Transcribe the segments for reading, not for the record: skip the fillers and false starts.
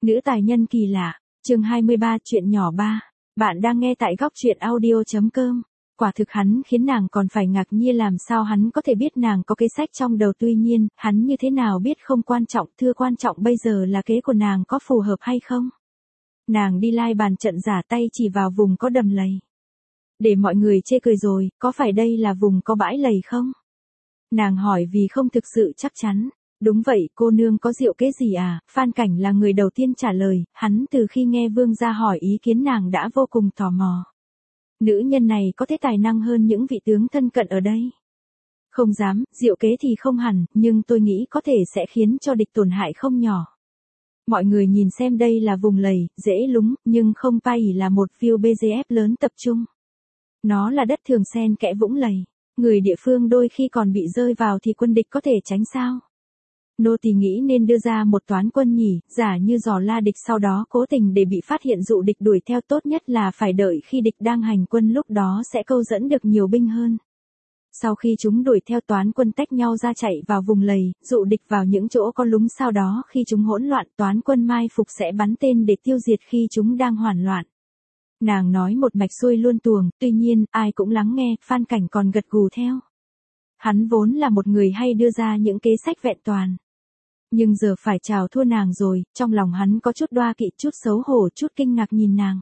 Nữ tài nhân kỳ lạ, chương 23 chuyện nhỏ 3. Bạn đang nghe tại góc truyện audio.com. Quả thực hắn khiến nàng còn phải ngạc nhiên làm sao hắn có thể biết nàng có cái sách trong đầu, tuy nhiên, hắn như thế nào biết không quan trọng, thưa quan trọng bây giờ là kế của nàng có phù hợp hay không. Nàng đi lai bàn trận giả tay chỉ vào vùng có đầm lầy. Để mọi người chê cười rồi, có phải đây là vùng có bãi lầy không? Nàng hỏi vì không thực sự chắc chắn. Đúng vậy, cô nương có diệu kế gì à? Phan Cảnh là người đầu tiên trả lời, hắn từ khi nghe vương gia hỏi ý kiến nàng đã vô cùng tò mò. Nữ nhân này có thế tài năng hơn những vị tướng thân cận ở đây. Không dám, diệu kế thì không hẳn, nhưng tôi nghĩ có thể sẽ khiến cho địch tổn hại không nhỏ. Mọi người nhìn xem, đây là vùng lầy, dễ lúng, nhưng không phải là một view BGF lớn tập trung. Nó là đất thường xen kẽ vũng lầy. Người địa phương đôi khi còn bị rơi vào thì quân địch có thể tránh sao? Nô tỳ nghĩ nên đưa ra một toán quân nhỉ, giả như dò la địch sau đó cố tình để bị phát hiện dụ địch đuổi theo, tốt nhất là phải đợi khi địch đang hành quân, lúc đó sẽ câu dẫn được nhiều binh hơn. Sau khi chúng đuổi theo, toán quân tách nhau ra chạy vào vùng lầy, dụ địch vào những chỗ có lúng, sau đó khi chúng hỗn loạn, toán quân mai phục sẽ bắn tên để tiêu diệt khi chúng đang hoảng loạn. Nàng nói một mạch xuôi luôn tuồng, tuy nhiên, ai cũng lắng nghe, Phan Cảnh còn gật gù theo. Hắn vốn là một người hay đưa ra những kế sách vẹn toàn. Nhưng giờ phải chào thua nàng rồi, trong lòng hắn có chút đoa kỵ, chút xấu hổ, chút kinh ngạc nhìn nàng.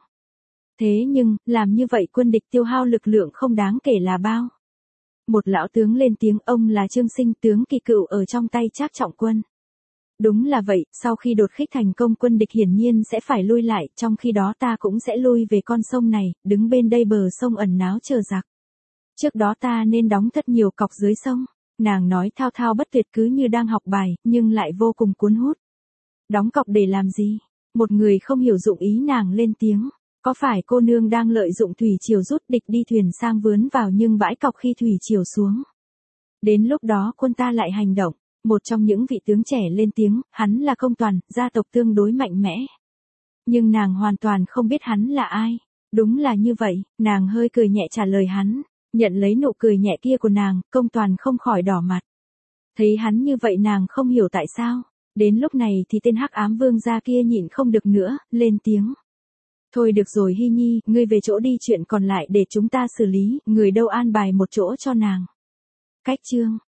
Thế nhưng, làm như vậy quân địch tiêu hao lực lượng không đáng kể là bao. Một lão tướng lên tiếng, ông là Trương Sinh, tướng Kỳ Cựu ở trong tay Trác Trọng Quân. Đúng là vậy, sau khi đột kích thành công quân địch hiển nhiên sẽ phải lui lại, trong khi đó ta cũng sẽ lui về con sông này, đứng bên đây bờ sông ẩn náu chờ giặc. Trước đó ta nên đóng thật nhiều cọc dưới sông. Nàng nói thao thao bất tuyệt cứ như đang học bài, nhưng lại vô cùng cuốn hút. Đóng cọc để làm gì? Một người không hiểu dụng ý nàng lên tiếng. Có phải cô nương đang lợi dụng thủy triều rút địch đi thuyền sang vướn vào nhưng bãi cọc khi thủy triều xuống? Đến lúc đó quân ta lại hành động. Một trong những vị tướng trẻ lên tiếng, hắn là Công Toàn, gia tộc tương đối mạnh mẽ. Nhưng nàng hoàn toàn không biết hắn là ai. Đúng là như vậy, nàng hơi cười nhẹ trả lời hắn. Nhận lấy nụ cười nhẹ kia của nàng, Công Toàn không khỏi đỏ mặt. Thấy hắn như vậy nàng không hiểu tại sao. Đến lúc này thì tên hắc ám vương gia kia nhịn không được nữa, lên tiếng. Thôi được rồi Hy Nhi, ngươi về chỗ đi, chuyện còn lại để chúng ta xử lý, người đâu an bài một chỗ cho nàng. Cách chương